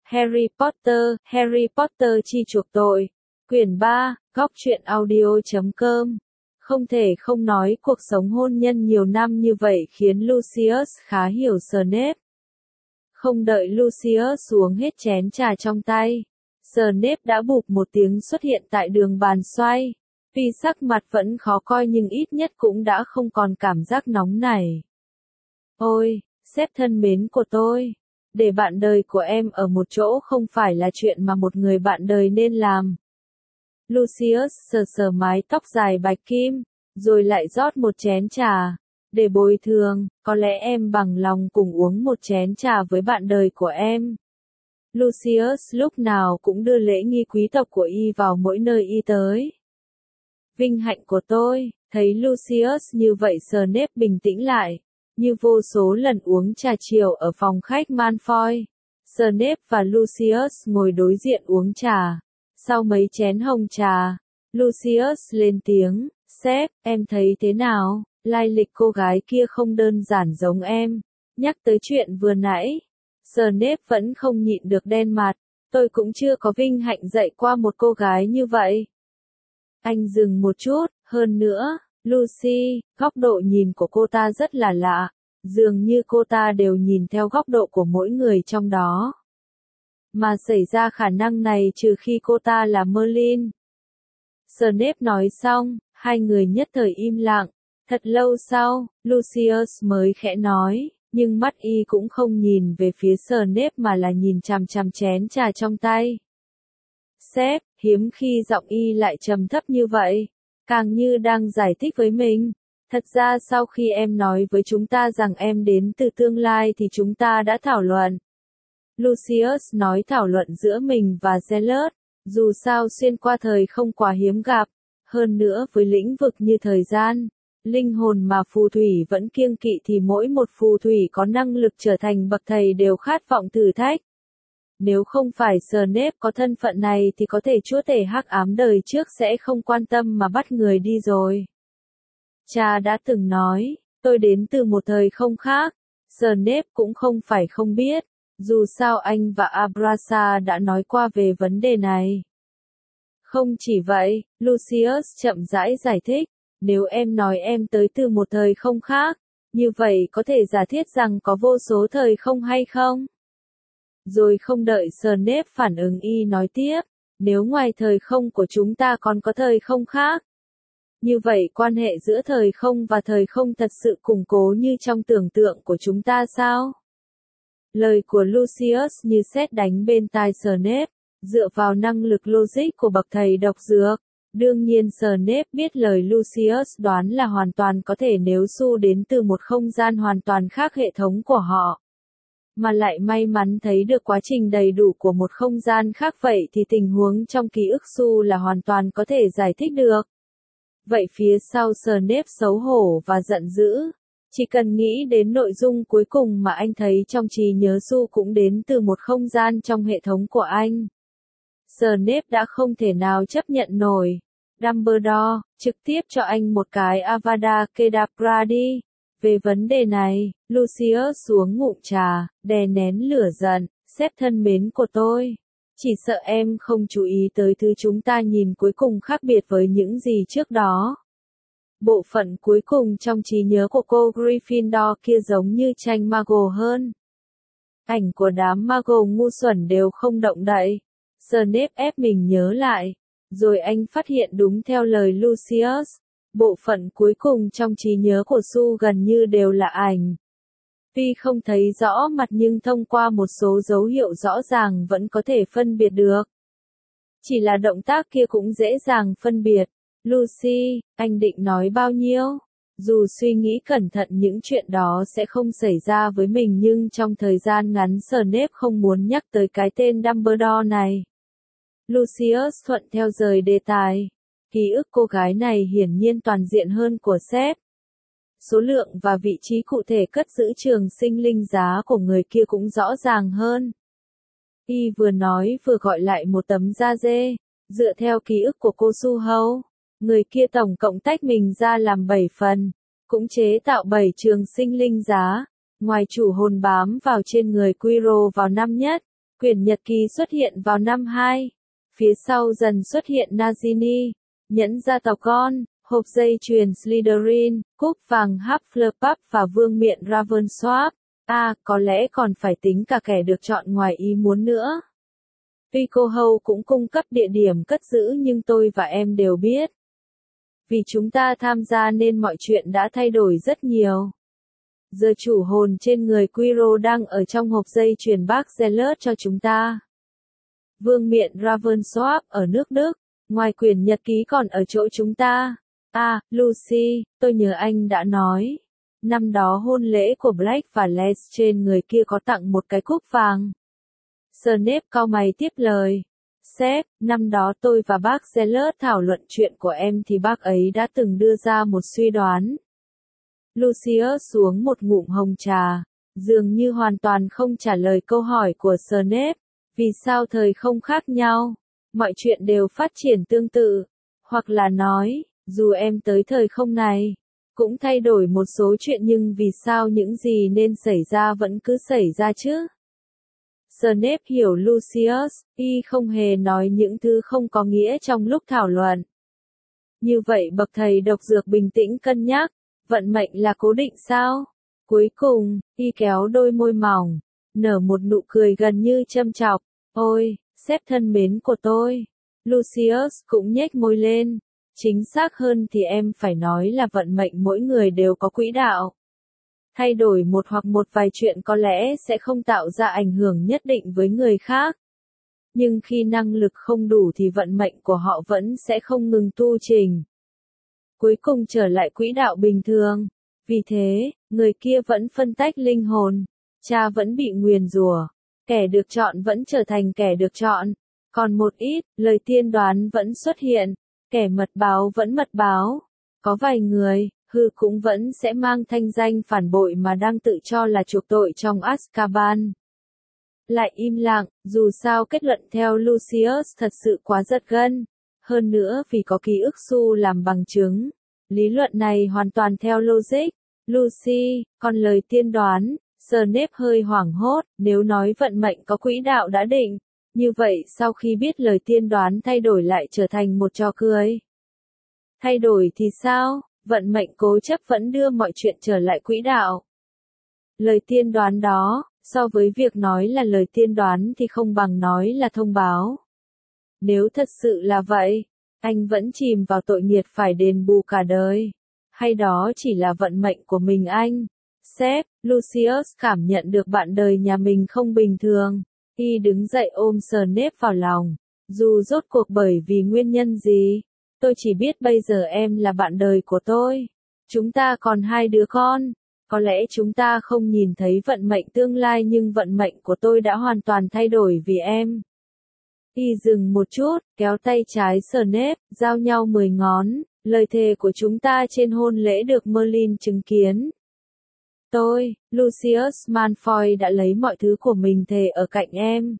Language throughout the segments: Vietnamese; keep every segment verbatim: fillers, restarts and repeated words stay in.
Harry Potter, Harry Potter chi chuộc tội. Quyển ba, góc truyện audio chấm com. Không thể không nói cuộc sống hôn nhân nhiều năm như vậy khiến Lucius khá hiểu Snape. Không đợi Lucius xuống hết chén trà trong tay, Snape đã bụp một tiếng xuất hiện tại đường bàn xoay. Tuy sắc mặt vẫn khó coi nhưng ít nhất cũng đã không còn cảm giác nóng nảy. Ôi, sếp thân mến của tôi, để bạn đời của em ở một chỗ không phải là chuyện mà một người bạn đời nên làm. Lucius sờ sờ mái tóc dài bạch kim, rồi lại rót một chén trà. Để bồi thường, có lẽ em bằng lòng cùng uống một chén trà với bạn đời của em. Lucius lúc nào cũng đưa lễ nghi quý tộc của y vào mỗi nơi y tới. Vinh hạnh của tôi, thấy Lucius như vậy Snape bình tĩnh lại, như vô số lần uống trà chiều ở phòng khách Malfoy. Snape và Lucius ngồi đối diện uống trà. Sau mấy chén hồng trà, Lucius lên tiếng, sếp, em thấy thế nào, lai lịch cô gái kia không đơn giản giống em. Nhắc tới chuyện vừa nãy, Snape vẫn không nhịn được đen mặt, tôi cũng chưa có vinh hạnh dạy qua một cô gái như vậy. Anh dừng một chút, hơn nữa, Lucy, góc độ nhìn của cô ta rất là lạ, dường như cô ta đều nhìn theo góc độ của mỗi người trong đó. Mà xảy ra khả năng này trừ khi cô ta là Merlin. Snape nói xong, hai người nhất thời im lặng. Thật lâu sau, Lucius mới khẽ nói, nhưng mắt y cũng không nhìn về phía Snape mà là nhìn chằm chằm chén trà trong tay. Sếp, hiếm khi giọng y lại trầm thấp như vậy, càng như đang giải thích với mình. Thật ra sau khi em nói với chúng ta rằng em đến từ tương lai thì chúng ta đã thảo luận. Lucius nói thảo luận giữa mình và Zealot, dù sao xuyên qua thời không quá hiếm gặp, hơn nữa với lĩnh vực như thời gian, linh hồn mà phù thủy vẫn kiêng kỵ thì mỗi một phù thủy có năng lực trở thành bậc thầy đều khát vọng thử thách. Nếu không phải Snape có thân phận này thì có thể chúa tể hắc ám đời trước sẽ không quan tâm mà bắt người đi rồi. Cha đã từng nói, tôi đến từ một thời không khác. Snape cũng không phải không biết, dù sao anh và Abrasa đã nói qua về vấn đề này. Không chỉ vậy, Lucius chậm rãi giải thích, nếu em nói em tới từ một thời không khác, như vậy có thể giả thiết rằng có vô số thời không hay không? Rồi không đợi Snape phản ứng y nói tiếp, nếu ngoài thời không của chúng ta còn có thời không khác. Như vậy quan hệ giữa thời không và thời không thật sự củng cố như trong tưởng tượng của chúng ta sao? Lời của Lucius như sét đánh bên tai Snape, dựa vào năng lực logic của bậc thầy độc dược. Đương nhiên Snape biết lời Lucius đoán là hoàn toàn có thể nếu Su đến từ một không gian hoàn toàn khác hệ thống của họ. Mà lại may mắn thấy được quá trình đầy đủ của một không gian khác vậy thì tình huống trong ký ức Su là hoàn toàn có thể giải thích được. Vậy phía sau Snape xấu hổ và giận dữ. Chỉ cần nghĩ đến nội dung cuối cùng mà anh thấy trong trí nhớ Su cũng đến từ một không gian trong hệ thống của anh. Snape đã không thể nào chấp nhận nổi. Dumbledore, trực tiếp cho anh một cái Avada Kedavra đi. Về vấn đề này, Lucius xuống ngụm trà, đè nén lửa giận, sếp thân mến của tôi. Chỉ sợ em không chú ý tới thứ chúng ta nhìn cuối cùng khác biệt với những gì trước đó. Bộ phận cuối cùng trong trí nhớ của cô Gryffindor kia giống như tranh Mago hơn. Ảnh của đám Mago ngu xuẩn đều không động đậy. Snape ép mình nhớ lại. Rồi anh phát hiện đúng theo lời Lucius. Bộ phận cuối cùng trong trí nhớ của Su gần như đều là ảnh. Tuy không thấy rõ mặt nhưng thông qua một số dấu hiệu rõ ràng vẫn có thể phân biệt được. Chỉ là động tác kia cũng dễ dàng phân biệt. Lucy, anh định nói bao nhiêu? Dù suy nghĩ cẩn thận những chuyện đó sẽ không xảy ra với mình nhưng trong thời gian ngắn Snape không muốn nhắc tới cái tên Dumbledore này. Lucius thuận theo rời đề tài. Ký ức cô gái này hiển nhiên toàn diện hơn của sếp. Số lượng và vị trí cụ thể cất giữ trường sinh linh giá của người kia cũng rõ ràng hơn. Y vừa nói vừa gọi lại một tấm da dê. Dựa theo ký ức của cô Su Hâu, người kia tổng cộng tách mình ra làm bảy phần, cũng chế tạo bảy trường sinh linh giá. Ngoài chủ hồn bám vào trên người Quirrell vào năm nhất, Quyển nhật ký xuất hiện vào năm hai. Phía sau dần xuất hiện Nagini, nhẫn gia tộc con, hộp dây chuyền Slytherin, cúp vàng Hufflepuff và vương miện Ravenclaw. À, có lẽ còn phải tính cả kẻ được chọn ngoài ý muốn nữa. Pico Hole cũng cung cấp địa điểm cất giữ nhưng tôi và em đều biết. Vì chúng ta tham gia nên mọi chuyện đã thay đổi rất nhiều. Giờ chủ hồn trên người Quirrell đang ở trong hộp dây chuyền bác Zealot cho chúng ta. Vương miện Ravenclaw ở nước Đức, ngoài quyển nhật ký còn ở chỗ chúng ta. À, Lucy, tôi nhớ anh đã nói. Năm đó hôn lễ của Black và Les trên người kia có tặng một cái cúp vàng. Snape cau mày tiếp lời. Sếp, năm đó tôi và bác Zealot thảo luận chuyện của em thì bác ấy đã từng đưa ra một suy đoán. Lucius xuống một ngụm hồng trà, dường như hoàn toàn không trả lời câu hỏi của Snape. Vì sao thời không khác nhau? Mọi chuyện đều phát triển tương tự. Hoặc là nói, dù em tới thời không này, cũng thay đổi một số chuyện nhưng vì sao những gì nên xảy ra vẫn cứ xảy ra chứ? Snape hiểu Lucius, y không hề nói những thứ không có nghĩa trong lúc thảo luận. Như vậy bậc thầy độc dược bình tĩnh cân nhắc, vận mệnh là cố định sao? Cuối cùng, y kéo đôi môi mỏng, nở một nụ cười gần như châm chọc. Ôi, sếp thân mến của tôi. Lucius cũng nhếch môi lên. Chính xác hơn thì em phải nói là vận mệnh mỗi người đều có quỹ đạo. Thay đổi một hoặc một vài chuyện có lẽ sẽ không tạo ra ảnh hưởng nhất định với người khác. Nhưng khi năng lực không đủ thì vận mệnh của họ vẫn sẽ không ngừng tu trình. Cuối cùng trở lại quỹ đạo bình thường. Vì thế, người kia vẫn phân tách linh hồn. Cha vẫn bị nguyền rủa. Kẻ được chọn vẫn trở thành kẻ được chọn. Còn một ít, lời tiên đoán vẫn xuất hiện. Kẻ mật báo vẫn mật báo. Có vài người, hư cũng vẫn sẽ mang thanh danh phản bội mà đang tự cho là chuộc tội trong Azkaban. Lại im lặng, dù sao kết luận theo Lucius thật sự quá giật gân. Hơn nữa vì có ký ức Su làm bằng chứng. Lý luận này hoàn toàn theo logic. Lucy, còn lời tiên đoán, Snape hơi hoảng hốt, nếu nói vận mệnh có quỹ đạo đã định. Như vậy sau khi biết lời tiên đoán thay đổi lại trở thành một trò cười. Thay đổi thì sao? Vận mệnh cố chấp vẫn đưa mọi chuyện trở lại quỹ đạo. Lời tiên đoán đó, so với việc nói là lời tiên đoán thì không bằng nói là thông báo. Nếu thật sự là vậy, anh vẫn chìm vào tội nghiệt phải đền bù cả đời. Hay đó chỉ là vận mệnh của mình anh? Sếp, Lucius cảm nhận được bạn đời nhà mình không bình thường. Y đứng dậy ôm Snape vào lòng. Dù rốt cuộc bởi vì nguyên nhân gì, tôi chỉ biết bây giờ em là bạn đời của tôi. Chúng ta còn hai đứa con. Có lẽ chúng ta không nhìn thấy vận mệnh tương lai nhưng vận mệnh của tôi đã hoàn toàn thay đổi vì em. Y dừng một chút, kéo tay trái Snape, giao nhau mười ngón. Lời thề của chúng ta trên hôn lễ được Merlin chứng kiến. Tôi, Lucius Malfoy đã lấy mọi thứ của mình thề ở cạnh em.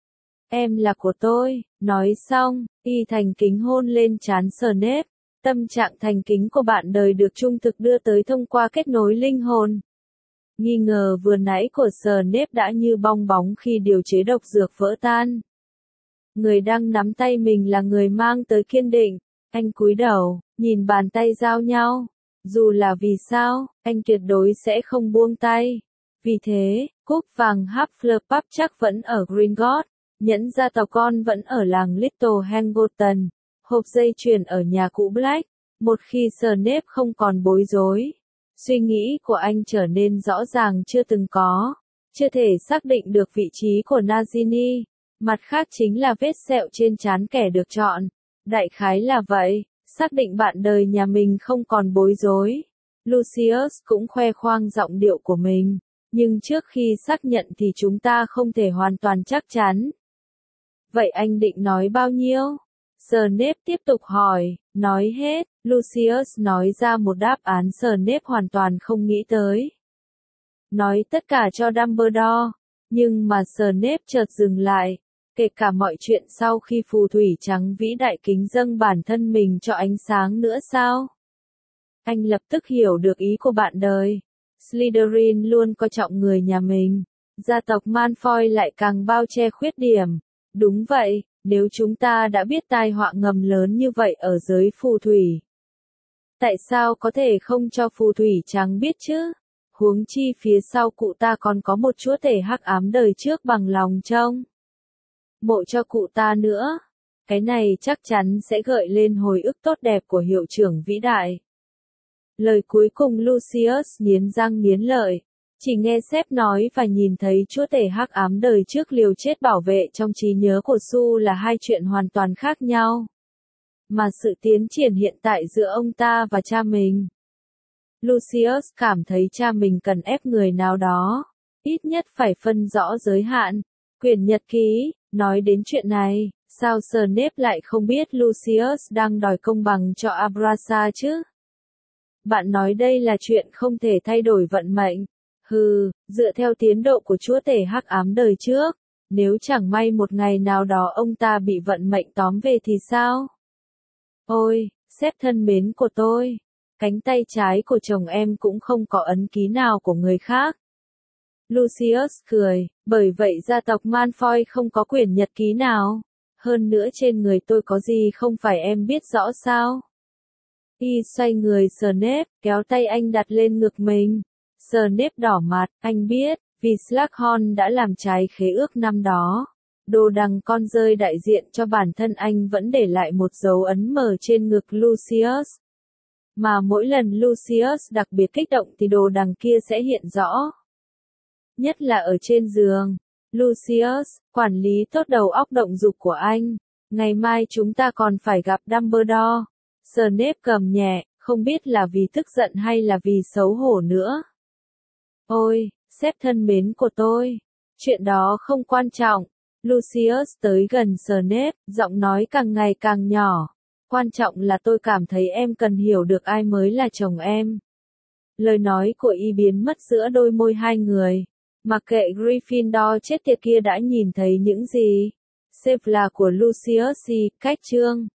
Em là của tôi, nói xong, y thành kính hôn lên trán Snape. Tâm trạng thành kính của bạn đời được trung thực đưa tới thông qua kết nối linh hồn. Nghi ngờ vừa nãy của Snape đã như bong bóng khi điều chế độc dược vỡ tan. Người đang nắm tay mình là người mang tới kiên định. Anh cúi đầu, nhìn bàn tay giao nhau. Dù là vì sao, anh tuyệt đối sẽ không buông tay. Vì thế, cúp vàng Hufflepuff chắc vẫn ở Gringotts, nhẫn gia tộc con vẫn ở làng Little Hangleton, hộp dây chuyền ở nhà cũ Black. Một khi Snape không còn bối rối, suy nghĩ của anh trở nên rõ ràng chưa từng có. Chưa thể xác định được vị trí của Nagini. Mặt khác chính là vết sẹo trên trán kẻ được chọn. Đại khái là vậy. Xác định bạn đời nhà mình không còn bối rối. Lucius cũng khoe khoang giọng điệu của mình. Nhưng trước khi xác nhận thì chúng ta không thể hoàn toàn chắc chắn. Vậy anh định nói bao nhiêu? Snape tiếp tục hỏi. Nói hết. Lucius nói ra một đáp án Snape hoàn toàn không nghĩ tới. Nói tất cả cho Dumbledore. Nhưng mà Snape chợt dừng lại. Kể cả mọi chuyện sau khi phù thủy trắng vĩ đại kính dâng bản thân mình cho ánh sáng nữa sao? Anh lập tức hiểu được ý của bạn đời. Slytherin luôn coi trọng người nhà mình. Gia tộc Malfoy lại càng bao che khuyết điểm. Đúng vậy, nếu chúng ta đã biết tai họa ngầm lớn như vậy ở giới phù thủy, tại sao có thể không cho phù thủy trắng biết chứ? Huống chi phía sau cụ ta còn có một chúa tể hắc ám đời trước bằng lòng trông mộ cho cụ ta nữa. Cái này chắc chắn sẽ gợi lên hồi ức tốt đẹp của hiệu trưởng vĩ đại. Lời cuối cùng Lucius nghiến răng nghiến lợi. Chỉ nghe sếp nói và nhìn thấy chúa tể hắc ám đời trước liều chết bảo vệ trong trí nhớ của Su là hai chuyện hoàn toàn khác nhau. Mà sự tiến triển hiện tại giữa ông ta và cha mình. Lucius cảm thấy cha mình cần ép người nào đó, ít nhất phải phân rõ giới hạn. Quyển nhật ký, nói đến chuyện này, sao Snape lại không biết Lucius đang đòi công bằng cho Abrasa chứ? Bạn nói đây là chuyện không thể thay đổi vận mệnh. Hừ, dựa theo tiến độ của chúa tể hắc ám đời trước, nếu chẳng may một ngày nào đó ông ta bị vận mệnh tóm về thì sao? Ôi, sếp thân mến của tôi, cánh tay trái của chồng em cũng không có ấn ký nào của người khác. Lucius cười, bởi vậy gia tộc Malfoy không có quyển nhật ký nào. Hơn nữa trên người tôi có gì không phải em biết rõ sao? Y xoay người Snape, kéo tay anh đặt lên ngực mình. Snape đỏ mặt, anh biết, vì Slughorn đã làm trái khế ước năm đó. Đồ đằng con rơi đại diện cho bản thân anh vẫn để lại một dấu ấn mờ trên ngực Lucius. Mà mỗi lần Lucius đặc biệt kích động thì đồ đằng kia sẽ hiện rõ. Nhất là ở trên giường. Lucius, quản lý tốt đầu óc động dục của anh. Ngày mai chúng ta còn phải gặp Dumbledore. Snape cầm nhẹ, không biết là vì tức giận hay là vì xấu hổ nữa. Ôi, sếp thân mến của tôi, chuyện đó không quan trọng. Lucius tới gần Snape, giọng nói càng ngày càng nhỏ. Quan trọng là tôi cảm thấy em cần hiểu được ai mới là chồng em. Lời nói của y biến mất giữa đôi môi hai người. Mặc kệ Gryffindor chết tiệt kia đã nhìn thấy những gì. Sếp là của Lucius, cách chương.